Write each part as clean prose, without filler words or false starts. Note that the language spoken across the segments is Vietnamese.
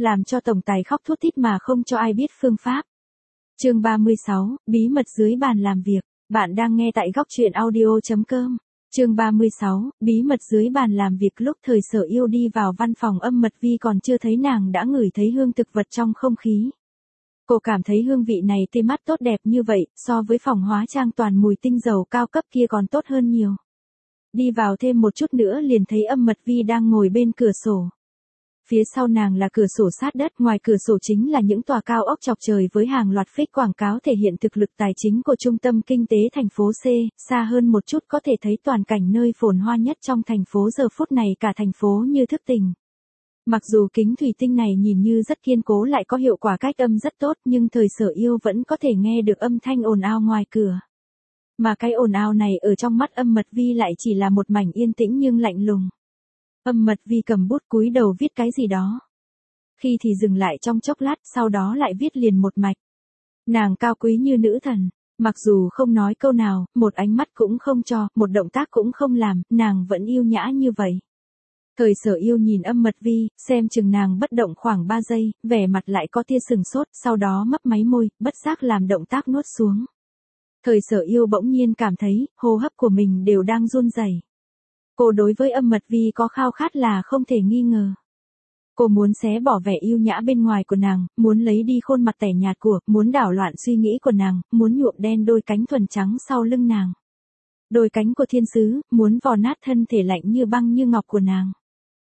làm cho tổng tài khóc thút thít mà không cho ai biết phương pháp. Chương 36, bí mật dưới bàn làm việc. Bạn đang nghe tại góc truyện audio.com. Chương 36, bí mật dưới bàn làm việc. Lúc Thời Sở Yêu đi vào văn phòng Âm Mật Vi còn chưa thấy nàng đã ngửi thấy hương thực vật trong không khí. Cô cảm thấy hương vị này tê mắt tốt đẹp như vậy, so với phòng hóa trang toàn mùi tinh dầu cao cấp kia còn tốt hơn nhiều. Đi vào thêm một chút nữa liền thấy Âm Mật Vi đang ngồi bên cửa sổ. Phía sau nàng là cửa sổ sát đất, ngoài cửa sổ chính là những tòa cao ốc chọc trời với hàng loạt phích quảng cáo thể hiện thực lực tài chính của trung tâm kinh tế thành phố C, xa hơn một chút có thể thấy toàn cảnh nơi phồn hoa nhất trong thành phố giờ phút này cả thành phố như thức tỉnh. Mặc dù kính thủy tinh này nhìn như rất kiên cố lại có hiệu quả cách âm rất tốt nhưng Thời Sở Yêu vẫn có thể nghe được âm thanh ồn ào ngoài cửa. Mà cái ồn ào này ở trong mắt Âm Mật Vi lại chỉ là một mảnh yên tĩnh nhưng lạnh lùng. Âm Mật Vi cầm bút cúi đầu viết cái gì đó. Khi thì dừng lại trong chốc lát, sau đó lại viết liền một mạch. Nàng cao quý như nữ thần, mặc dù không nói câu nào, một ánh mắt cũng không cho, một động tác cũng không làm, nàng vẫn yêu nhã như vậy. Thời Sở Yêu nhìn Âm Mật Vi, xem chừng nàng bất động khoảng 3 giây, vẻ mặt lại có tia sừng sốt, sau đó mấp máy môi, bất giác làm động tác nuốt xuống. Thời Sở Yêu bỗng nhiên cảm thấy, hô hấp của mình đều đang run rẩy. Cô đối với Âm Mật Vi có khao khát là không thể nghi ngờ. Cô muốn xé bỏ vẻ yêu nhã bên ngoài của nàng, muốn lấy đi khuôn mặt tẻ nhạt của, muốn đảo loạn suy nghĩ của nàng, muốn nhuộm đen đôi cánh thuần trắng sau lưng nàng. Đôi cánh của thiên sứ, muốn vò nát thân thể lạnh như băng như ngọc của nàng.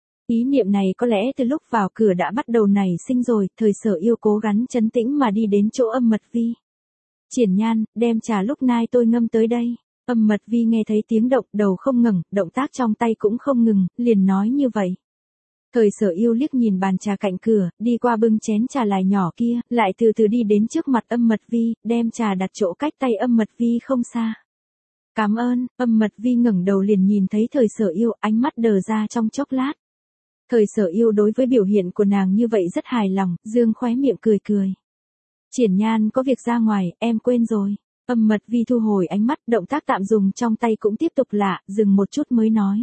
Ý niệm này có lẽ từ lúc vào cửa đã bắt đầu nảy sinh rồi, Thời Sở Yêu cố gắng trấn tĩnh mà đi đến chỗ Âm Mật Vi. Triển Nhan, đem trà lúc nãy tôi ngâm tới đây. Âm Mật Vi nghe thấy tiếng động, đầu không ngừng, động tác trong tay cũng không ngừng, liền nói như vậy. Thời Sở Yêu liếc nhìn bàn trà cạnh cửa, đi qua bưng chén trà lại nhỏ kia, lại từ từ đi đến trước mặt Âm Mật Vi, đem trà đặt chỗ cách tay Âm Mật Vi không xa. Cảm ơn. Âm Mật Vi ngẩng đầu liền nhìn thấy Thời Sở Yêu, ánh mắt đờ ra trong chốc lát. Thời Sở Yêu đối với biểu hiện của nàng như vậy rất hài lòng, dương khóe miệng cười cười. Triển Nhan có việc ra ngoài, em quên rồi. Âm Mật Vi thu hồi ánh mắt, động tác tạm dùng trong tay cũng tiếp tục lạ, dừng một chút mới nói.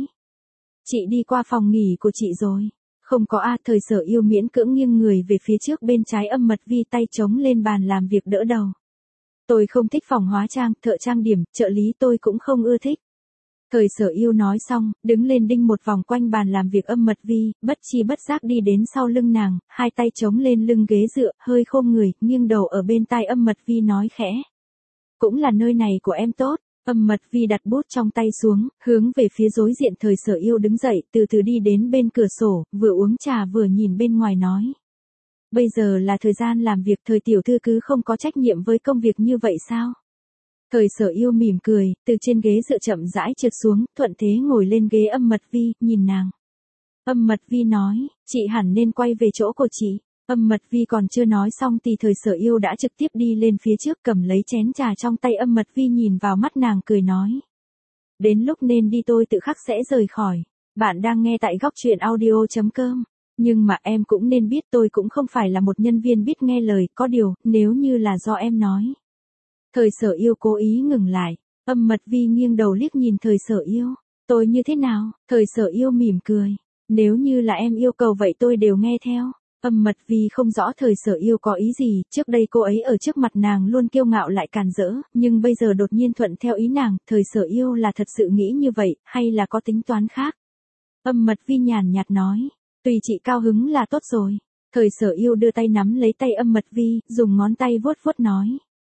Chị đi qua phòng nghỉ của chị rồi. Không có a. Thời Sở Yêu miễn cưỡng nghiêng người về phía trước bên trái Âm Mật Vi, tay chống lên bàn làm việc đỡ đầu. Tôi không thích phòng hóa trang, thợ trang điểm, trợ lý tôi cũng không ưa thích. Thời Sở Yêu nói xong, đứng lên đinh một vòng quanh bàn làm việc Âm Mật Vi, bất chi bất giác đi đến sau lưng nàng, hai tay chống lên lưng ghế dựa, hơi khom người, nghiêng đầu ở bên tai Âm Mật Vi nói khẽ. Cũng là nơi này của em tốt. Âm Mật Vi đặt bút trong tay xuống, hướng về phía đối diện. Thời Sở Yêu đứng dậy, từ từ đi đến bên cửa sổ, vừa uống trà vừa nhìn bên ngoài nói. Bây giờ là thời gian làm việc, Thời tiểu thư cứ không có trách nhiệm với công việc như vậy sao? Thời Sở Yêu mỉm cười, từ trên ghế dựa chậm rãi trượt xuống, thuận thế ngồi lên ghế Âm Mật Vi, nhìn nàng. Âm Mật Vi nói, chị hẳn nên quay về chỗ của chị. Âm Mật Vi còn chưa nói xong thì Thời Sở Yêu đã trực tiếp đi lên phía trước cầm lấy chén trà trong tay Âm Mật Vi, nhìn vào mắt nàng cười nói. Đến lúc nên đi tôi tự khắc sẽ rời khỏi. Bạn đang nghe tại góc truyện audio.com. Nhưng mà em cũng nên biết tôi cũng không phải là một nhân viên biết nghe lời, có điều, nếu như là do em nói. Thời Sở Yêu cố ý ngừng lại. Âm Mật Vi nghiêng đầu liếc nhìn Thời Sở Yêu. Tôi như thế nào? Thời Sở Yêu mỉm cười. Nếu như là em yêu cầu vậy tôi đều nghe theo. Âm Mật Vi không rõ Thời Sở Yêu có ý gì, trước đây cô ấy ở trước mặt nàng luôn kiêu ngạo lại càn rỡ, nhưng bây giờ đột nhiên thuận theo ý nàng, Thời Sở Yêu là thật sự nghĩ như vậy, hay là có tính toán khác? Âm Mật Vi nhàn nhạt nói, tùy chị cao hứng là tốt rồi. Thời Sở Yêu đưa tay nắm lấy tay Âm Mật Vi, dùng ngón tay vuốt vuốt nói.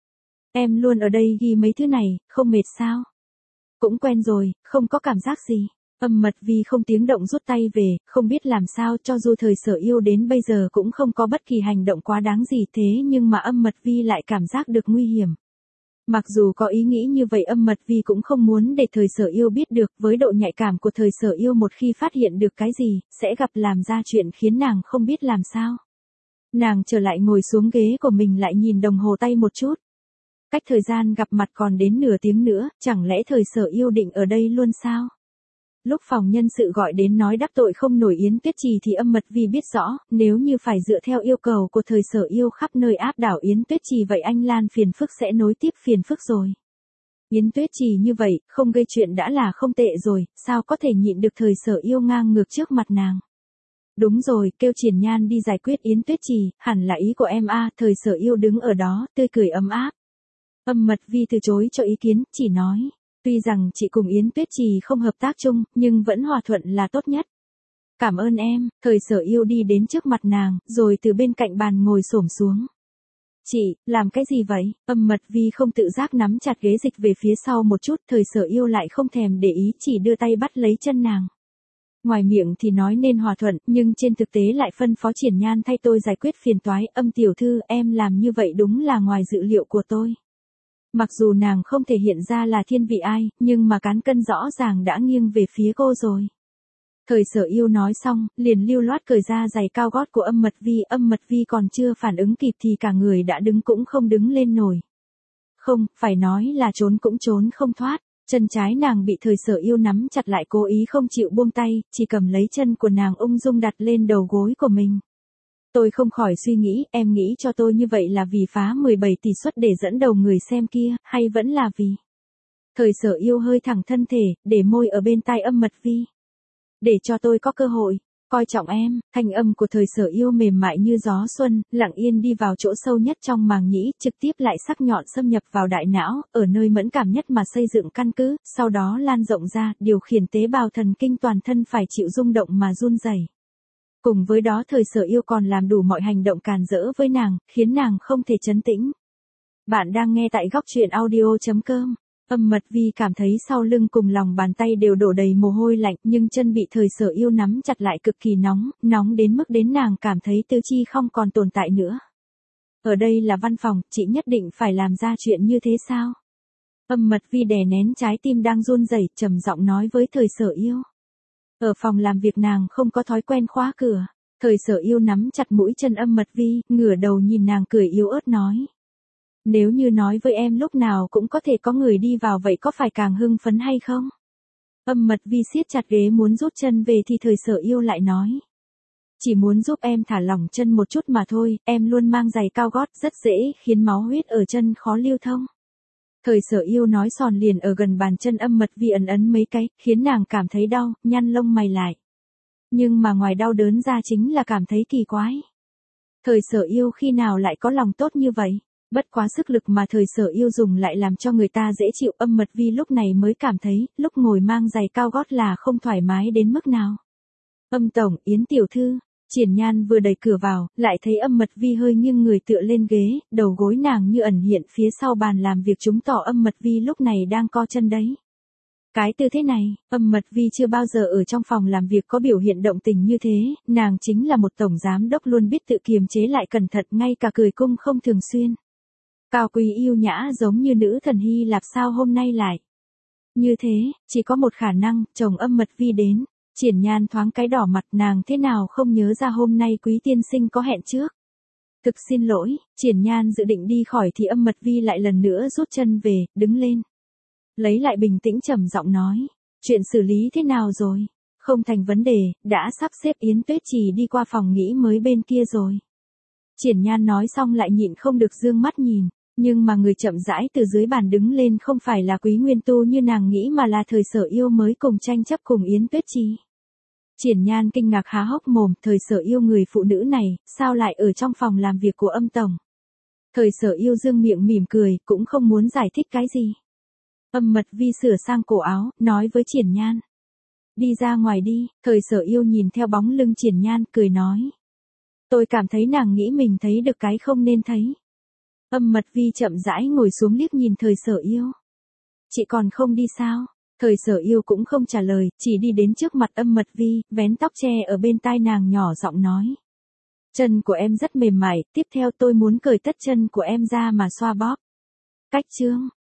Em luôn ở đây ghi mấy thứ này, không mệt sao? Cũng quen rồi, không có cảm giác gì. Âm Mật Vi không tiếng động rút tay về, không biết làm sao, cho dù Thời Sở Yêu đến bây giờ cũng không có bất kỳ hành động quá đáng gì thế nhưng mà Âm Mật Vi lại cảm giác được nguy hiểm. Mặc dù có ý nghĩ như vậy Âm Mật Vi cũng không muốn để Thời Sở Yêu biết được, với độ nhạy cảm của Thời Sở Yêu một khi phát hiện được cái gì, sẽ gặp làm ra chuyện khiến nàng không biết làm sao. Nàng trở lại ngồi xuống ghế của mình lại nhìn đồng hồ tay một chút. Cách thời gian gặp mặt còn đến nửa tiếng nữa, chẳng lẽ Thời Sở Yêu định ở đây luôn sao? Lúc phòng nhân sự gọi đến nói đắc tội không nổi Yến Tuyết Trì thì Âm Mật Vi biết rõ, nếu như phải dựa theo yêu cầu của Thời Sở Yêu khắp nơi áp đảo Yến Tuyết Trì vậy anh Lan phiền phức sẽ nối tiếp phiền phức rồi. Yến Tuyết Trì như vậy, không gây chuyện đã là không tệ rồi, sao có thể nhịn được Thời Sở Yêu ngang ngược trước mặt nàng. Đúng rồi, kêu Triển Nhan đi giải quyết Yến Tuyết Trì, hẳn là ý của em a. Thời Sở Yêu đứng ở đó, tươi cười ấm áp. Âm Mật Vi từ chối cho ý kiến, chỉ nói, tuy rằng chị cùng Yến Tuyết Trì không hợp tác chung, nhưng vẫn hòa thuận là tốt nhất. Cảm ơn em. Thời Sở Yêu đi đến trước mặt nàng, rồi từ bên cạnh bàn ngồi xổm xuống. Chị, làm cái gì vậy? Âm Mật Vi không tự giác nắm chặt ghế dịch về phía sau một chút, Thời Sở Yêu lại không thèm để ý, chỉ đưa tay bắt lấy chân nàng. Ngoài miệng thì nói nên hòa thuận, nhưng trên thực tế lại phân phó Triển Nhan thay tôi giải quyết phiền toái. Âm tiểu thư, em làm như vậy đúng là ngoài dự liệu của tôi. Mặc dù nàng không thể hiện ra là thiên vị ai, nhưng mà cán cân rõ ràng đã nghiêng về phía cô rồi. Thời Sở Yêu nói xong, liền lưu loát cởi ra giày cao gót của Âm Mật Vi còn chưa phản ứng kịp thì cả người đã đứng cũng không đứng lên nổi. Không, phải nói là trốn cũng trốn không thoát. Chân trái nàng bị Thời Sở Yêu nắm chặt lại, cố ý không chịu buông tay, chỉ cầm lấy chân của nàng ung dung đặt lên đầu gối của mình. Tôi không khỏi suy nghĩ, em nghĩ cho tôi như vậy là vì phá 17 tỷ suất để dẫn đầu người xem kia, hay vẫn là vì... Thời Sở Yêu hơi thẳng thân thể, để môi ở bên tai Âm Mật Vi. Để cho tôi có cơ hội, coi trọng em. Thanh âm của Thời Sở Yêu mềm mại như gió xuân, lặng yên đi vào chỗ sâu nhất trong màng nhĩ, trực tiếp lại sắc nhọn xâm nhập vào đại não, ở nơi mẫn cảm nhất mà xây dựng căn cứ, sau đó lan rộng ra, điều khiển tế bào thần kinh toàn thân phải chịu rung động mà run rẩy. Cùng với đó Thời Sở Yêu còn làm đủ mọi hành động càn rỡ với nàng, khiến nàng không thể trấn tĩnh. Bạn đang nghe tại góc truyện audio.com. Âm Mật Vi cảm thấy sau lưng cùng lòng bàn tay đều đổ đầy mồ hôi lạnh, nhưng chân bị Thời Sở Yêu nắm chặt lại cực kỳ nóng, nóng đến mức đến nàng cảm thấy tứ chi không còn tồn tại nữa. Ở đây là văn phòng, chị nhất định phải làm ra chuyện như thế sao? Âm Mật Vi đè nén trái tim đang run rẩy, trầm giọng nói với Thời Sở Yêu. Ở phòng làm việc nàng không có thói quen khóa cửa. Thời Sở Yêu nắm chặt mũi chân Âm Mật Vi, ngửa đầu nhìn nàng cười yếu ớt nói. Nếu như nói với em lúc nào cũng có thể có người đi vào vậy có phải càng hưng phấn hay không? Âm Mật Vi siết chặt ghế muốn rút chân về thì Thời Sở Yêu lại nói. Chỉ muốn giúp em thả lỏng chân một chút mà thôi, em luôn mang giày cao gót rất dễ khiến máu huyết ở chân khó lưu thông. Thời Sở Yêu nói sòn liền ở gần bàn chân Âm Mật Vi ấn ấn mấy cái, khiến nàng cảm thấy đau, nhăn lông mày lại. Nhưng mà ngoài đau đớn ra chính là cảm thấy kỳ quái. Thời Sở Yêu khi nào lại có lòng tốt như vậy? Bất quá sức lực mà Thời Sở Yêu dùng lại làm cho người ta dễ chịu. Âm Mật Vi lúc này mới cảm thấy, lúc ngồi mang giày cao gót là không thoải mái đến mức nào. Âm tổng, Yến tiểu thư. Triển Nhan vừa đẩy cửa vào, lại thấy Âm Mật Vi hơi nghiêng người tựa lên ghế, đầu gối nàng như ẩn hiện phía sau bàn làm việc, chứng tỏ Âm Mật Vi lúc này đang co chân đấy. Cái tư thế này, Âm Mật Vi chưa bao giờ ở trong phòng làm việc có biểu hiện động tình như thế, nàng chính là một tổng giám đốc luôn biết tự kiềm chế lại cẩn thận, ngay cả cười cung không thường xuyên. Cao quý yêu nhã giống như nữ thần Hy Lạp sao hôm nay lại. Như thế, chỉ có một khả năng, chồng Âm Mật Vi đến. Triển Nhan thoáng cái đỏ mặt, nàng thế nào không nhớ ra hôm nay Quý tiên sinh có hẹn trước. Thực xin lỗi. Triển Nhan dự định đi khỏi thì Âm Mật Vi lại lần nữa rút chân về, đứng lên. Lấy lại bình tĩnh trầm giọng nói. Chuyện xử lý thế nào rồi? Không thành vấn đề, đã sắp xếp Yến Tuyết Trì đi qua phòng nghỉ mới bên kia rồi. Triển Nhan nói xong lại nhịn không được dương mắt nhìn. Nhưng mà người chậm rãi từ dưới bàn đứng lên không phải là Quý Nguyên Tu như nàng nghĩ mà là Thời Sở Yêu mới cùng tranh chấp cùng Yến Tuyết Trì. Triển Nhan kinh ngạc há hốc mồm, Thời Sở Yêu người phụ nữ này, sao lại ở trong phòng làm việc của Âm tổng? Thời Sở Yêu dương miệng mỉm cười, cũng không muốn giải thích cái gì. Âm Mật Vi sửa sang cổ áo, nói với Triển Nhan. Đi ra ngoài đi. Thời Sở Yêu nhìn theo bóng lưng Triển Nhan, cười nói. Tôi cảm thấy nàng nghĩ mình thấy được cái không nên thấy. Âm Mật Vi chậm rãi ngồi xuống liếc nhìn Thời Sở Yêu. Chị còn không đi sao? Thời Sở Yêu cũng không trả lời, chỉ đi đến trước mặt Âm Mật Vi, vén tóc che ở bên tai nàng nhỏ giọng nói. Chân của em rất mềm mại, tiếp theo tôi muốn cởi tất chân của em ra mà xoa bóp. Cách chương,